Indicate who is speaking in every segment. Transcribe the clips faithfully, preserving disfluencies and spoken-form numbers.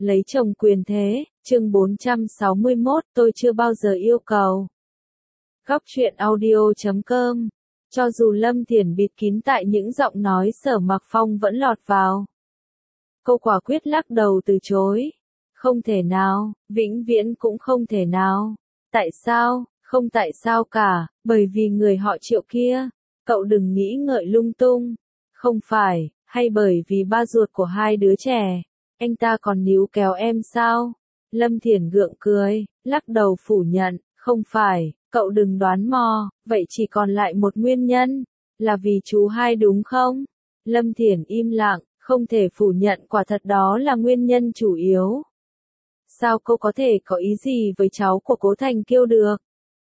Speaker 1: Lấy chồng quyền thế, chương bốn trăm sáu mươi mốt, tôi chưa bao giờ yêu cầu. Góc truyện audio chấm com. Cho dù Lâm Thiển bịt kín tại những giọng nói Sở Mặc Phong vẫn lọt vào. Cô quả quyết lắc đầu từ chối. Không thể nào, vĩnh viễn cũng không thể nào. Tại sao? Không tại sao cả, bởi vì người họ Triệu kia. Cậu đừng nghĩ ngợi lung tung. Không phải, hay bởi vì ba ruột của hai đứa trẻ. Anh ta còn níu kéo em sao? Lâm Thiển gượng cười, lắc đầu phủ nhận, không phải, cậu đừng đoán mò, vậy chỉ còn lại một nguyên nhân, là vì chú hai đúng không? Lâm Thiển im lặng, không thể phủ nhận quả thật đó là nguyên nhân chủ yếu. Sao cô có thể có ý gì với cháu của Cố Thành Kiêu được?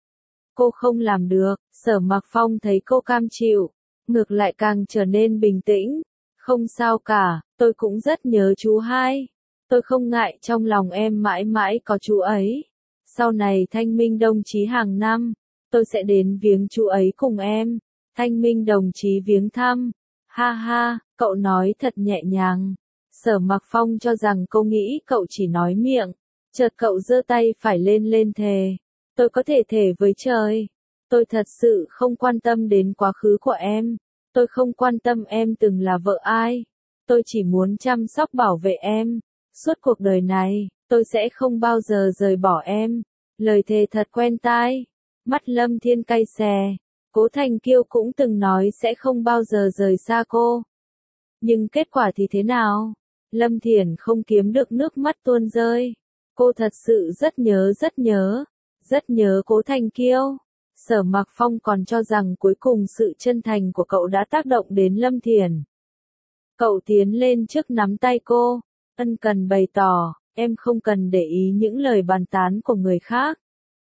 Speaker 1: Cô không làm được, Sở Mặc Phong thấy cô cam chịu, ngược lại càng trở nên bình tĩnh. Không sao cả, tôi cũng rất nhớ chú hai. Tôi không ngại trong lòng em mãi mãi có chú ấy. Sau này Thanh Minh đồng chí hàng năm, tôi sẽ đến viếng chú ấy cùng em. Thanh Minh đồng chí viếng thăm. Ha ha, cậu nói thật nhẹ nhàng. Sở Mặc Phong cho rằng cô nghĩ cậu chỉ nói miệng. Chợt cậu giơ tay phải lên lên thề. Tôi có thể thề với trời. Tôi thật sự không quan tâm đến quá khứ của em. Tôi không quan tâm em từng là vợ ai. Tôi chỉ muốn chăm sóc bảo vệ em. Suốt cuộc đời này, tôi sẽ không bao giờ rời bỏ em. Lời thề thật quen tai. Mắt Lâm Thiên cay xè. Cố Thành Kiêu cũng từng nói sẽ không bao giờ rời xa cô. Nhưng kết quả thì thế nào? Lâm Thiển không kiếm được nước mắt tuôn rơi. Cô thật sự rất nhớ rất nhớ. Rất nhớ Cố Thành Kiêu. Sở Mặc Phong còn cho rằng cuối cùng sự chân thành của cậu đã tác động đến Lâm Thiển. Cậu tiến lên trước nắm tay cô, ân cần bày tỏ, em không cần để ý những lời bàn tán của người khác.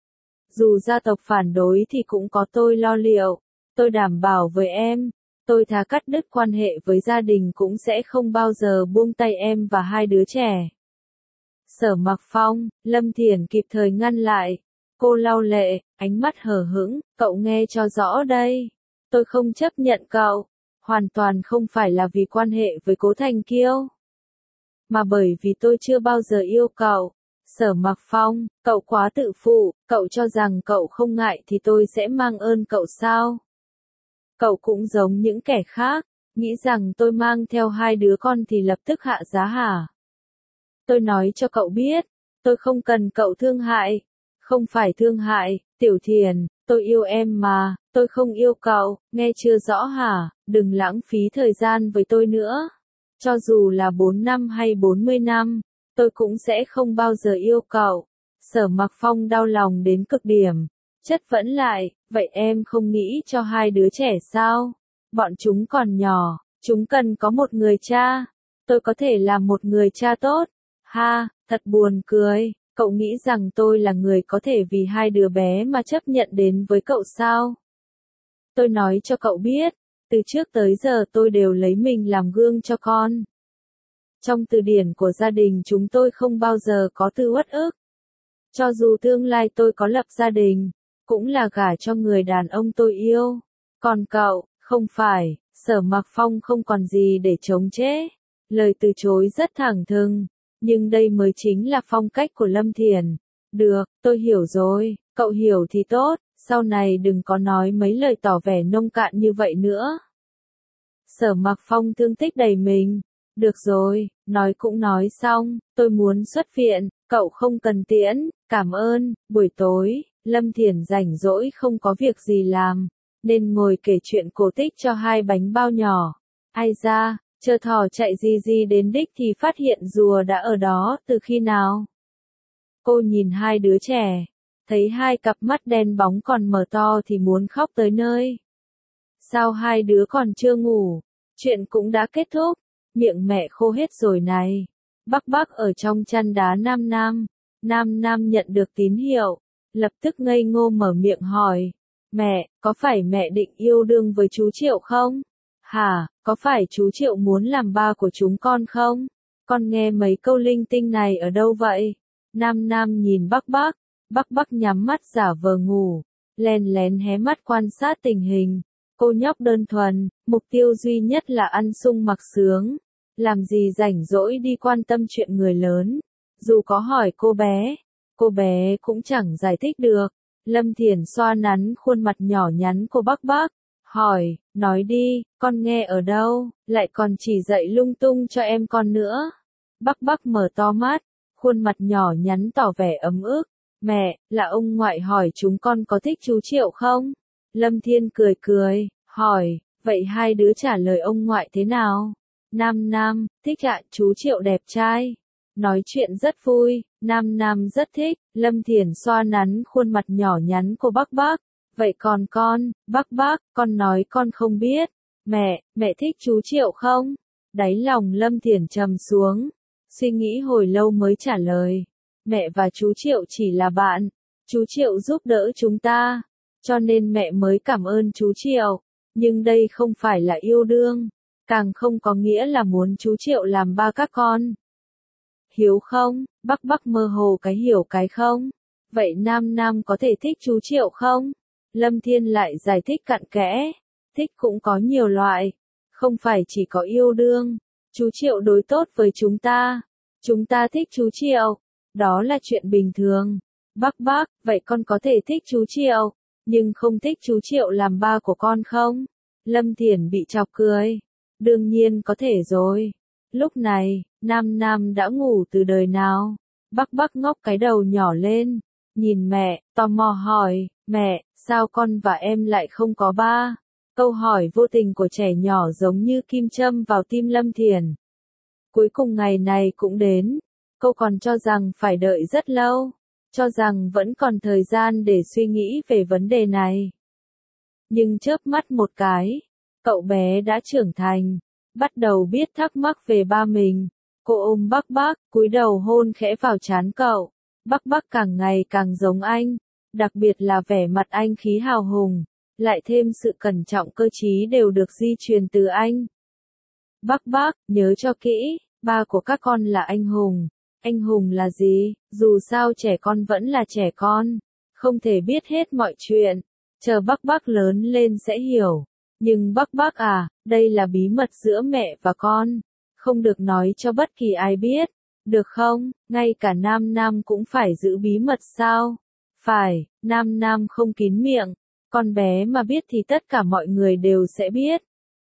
Speaker 1: Dù gia tộc phản đối thì cũng có tôi lo liệu, tôi đảm bảo với em, tôi thà cắt đứt quan hệ với gia đình cũng sẽ không bao giờ buông tay em và hai đứa trẻ. Sở Mặc Phong, Lâm Thiển kịp thời ngăn lại. Cô lau lệ, ánh mắt hờ hững, cậu nghe cho rõ đây. Tôi không chấp nhận cậu. Hoàn toàn không phải là vì quan hệ với Cố Thành Kiêu. Mà bởi vì tôi chưa bao giờ yêu cậu. Sở Mặc Phong, cậu quá tự phụ, cậu cho rằng cậu không ngại thì tôi sẽ mang ơn cậu sao? Cậu cũng giống những kẻ khác, nghĩ rằng tôi mang theo hai đứa con thì lập tức hạ giá hả? Tôi nói cho cậu biết, tôi không cần cậu thương hại. Không phải thương hại, Tiểu Thiền, tôi yêu em mà, tôi không yêu cậu, nghe chưa rõ hả, đừng lãng phí thời gian với tôi nữa. Cho dù là bốn năm hay bốn mươi năm, tôi cũng sẽ không bao giờ yêu cậu. Sở Mặc Phong đau lòng đến cực điểm, chất vấn lại, vậy em không nghĩ cho hai đứa trẻ sao? Bọn chúng còn nhỏ, chúng cần có một người cha. Tôi có thể là một người cha tốt. Ha, thật buồn cười. Cậu nghĩ rằng tôi là người có thể vì hai đứa bé mà chấp nhận đến với cậu sao? Tôi nói cho cậu biết, từ trước tới giờ tôi đều lấy mình làm gương cho con. Trong từ điển của gia đình chúng tôi không bao giờ có từ uất ức. Cho dù tương lai tôi có lập gia đình, cũng là gả cho người đàn ông tôi yêu. Còn cậu, không phải, Sở Mặc Phong không còn gì để chống chế. Lời từ chối rất thẳng thừng. Nhưng đây mới chính là phong cách của Lâm Thiển. Được, tôi hiểu rồi, cậu hiểu thì tốt, sau này đừng có nói mấy lời tỏ vẻ nông cạn như vậy nữa. Sở Mặc Phong thương tích đầy mình. Được rồi, nói cũng nói xong, tôi muốn xuất viện, cậu không cần tiễn, cảm ơn. Buổi tối, Lâm Thiển rảnh rỗi không có việc gì làm, nên ngồi kể chuyện cổ tích cho hai bánh bao nhỏ. Ai ra, chờ thỏ chạy gì gì đến đích thì phát hiện rùa đã ở đó từ khi nào. Cô nhìn hai đứa trẻ, thấy hai cặp mắt đen bóng còn mở to thì muốn khóc tới nơi. Sao hai đứa còn chưa ngủ? Chuyện cũng đã kết thúc, miệng mẹ khô hết rồi này. Bắc Bắc ở trong chăn đá Nam Nam, Nam Nam nhận được tín hiệu, lập tức ngây ngô mở miệng hỏi. Mẹ, có phải mẹ định yêu đương với chú Triệu không? Hả, có phải chú Triệu muốn làm ba của chúng con không? Con nghe mấy câu linh tinh này ở đâu vậy? Nam Nam nhìn Bắc Bắc, Bắc Bắc nhắm mắt giả vờ ngủ, lén lén hé mắt quan sát tình hình. Cô nhóc đơn thuần, mục tiêu duy nhất là ăn sung mặc sướng, làm gì rảnh rỗi đi quan tâm chuyện người lớn. Dù có hỏi cô bé, cô bé cũng chẳng giải thích được. Lâm Thiển xoa nắn khuôn mặt nhỏ nhắn của Bắc Bắc, hỏi, nói đi, con nghe ở đâu, lại còn chỉ dạy lung tung cho em con nữa. Bắc Bắc mở to mắt, khuôn mặt nhỏ nhắn tỏ vẻ ấm ức. Mẹ, là ông ngoại hỏi chúng con có thích chú Triệu không? Lâm Thiên cười cười, hỏi, vậy hai đứa trả lời ông ngoại thế nào? Nam Nam, thích ạ, chú Triệu đẹp trai. Nói chuyện rất vui, Nam Nam rất thích. Lâm Thiển xoa nắn khuôn mặt nhỏ nhắn của Bắc Bắc. Vậy còn con, Bắc Bắc, con nói con không biết. Mẹ, mẹ thích chú Triệu không? Đáy lòng Lâm Thiển trầm xuống, suy nghĩ hồi lâu mới trả lời. Mẹ và chú Triệu chỉ là bạn. Chú Triệu giúp đỡ chúng ta, cho nên mẹ mới cảm ơn chú Triệu. Nhưng đây không phải là yêu đương, càng không có nghĩa là muốn chú Triệu làm ba các con. Hiểu không? Bắc Bắc mơ hồ cái hiểu cái không. Vậy Nam Nam có thể thích chú Triệu không? Lâm Thiên lại giải thích cặn kẽ. Thích cũng có nhiều loại, không phải chỉ có yêu đương. Chú Triệu đối tốt với chúng ta, chúng ta thích chú Triệu, đó là chuyện bình thường. Bắc Bắc, vậy con có thể thích chú Triệu, nhưng không thích chú Triệu làm ba của con không? Lâm Thiển bị chọc cười. Đương nhiên có thể rồi. Lúc này, Nam Nam đã ngủ từ đời nào? Bắc Bắc ngóc cái đầu nhỏ lên, nhìn mẹ, tò mò hỏi, mẹ, sao con và em lại không có ba? Câu hỏi vô tình của trẻ nhỏ giống như kim châm vào tim Lâm Thiển. Cuối cùng ngày này cũng đến, cô còn cho rằng phải đợi rất lâu, cho rằng vẫn còn thời gian để suy nghĩ về vấn đề này. Nhưng chớp mắt một cái, cậu bé đã trưởng thành, bắt đầu biết thắc mắc về ba mình. Cô ôm Bắc Bắc, cúi đầu hôn khẽ vào trán cậu. Bắc Bắc càng ngày càng giống anh, đặc biệt là vẻ mặt anh khí hào hùng, lại thêm sự cẩn trọng cơ trí đều được di truyền từ anh. Bắc Bắc, nhớ cho kỹ, ba của các con là anh hùng. Anh hùng là gì? Dù sao trẻ con vẫn là trẻ con, không thể biết hết mọi chuyện. Chờ Bắc Bắc lớn lên sẽ hiểu. Nhưng Bắc Bắc à, đây là bí mật giữa mẹ và con, không được nói cho bất kỳ ai biết, được không? Ngay cả Nam Nam cũng phải giữ bí mật sao? Phải, Nam Nam không kín miệng, con bé mà biết thì tất cả mọi người đều sẽ biết.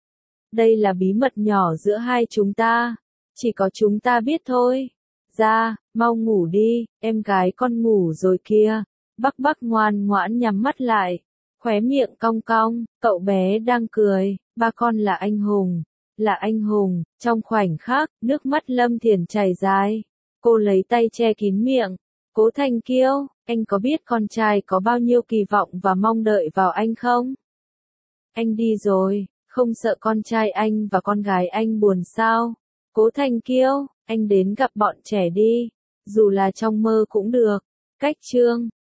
Speaker 1: Đây là bí mật nhỏ giữa hai chúng ta, chỉ có chúng ta biết thôi. Ra, mau ngủ đi, em gái con ngủ rồi kia. Bắc Bắc ngoan ngoãn nhắm mắt lại, khóe miệng cong cong, cậu bé đang cười, ba con là anh hùng, là anh hùng. Trong khoảnh khắc, nước mắt Lâm Thiển chảy dài, cô lấy tay che kín miệng, Cố Thanh Kiêu, anh có biết con trai có bao nhiêu kỳ vọng và mong đợi vào anh không? Anh đi rồi, không sợ con trai anh và con gái anh buồn sao? Cố Thanh Kiêu, anh đến gặp bọn trẻ đi, dù là trong mơ cũng được. Cách chương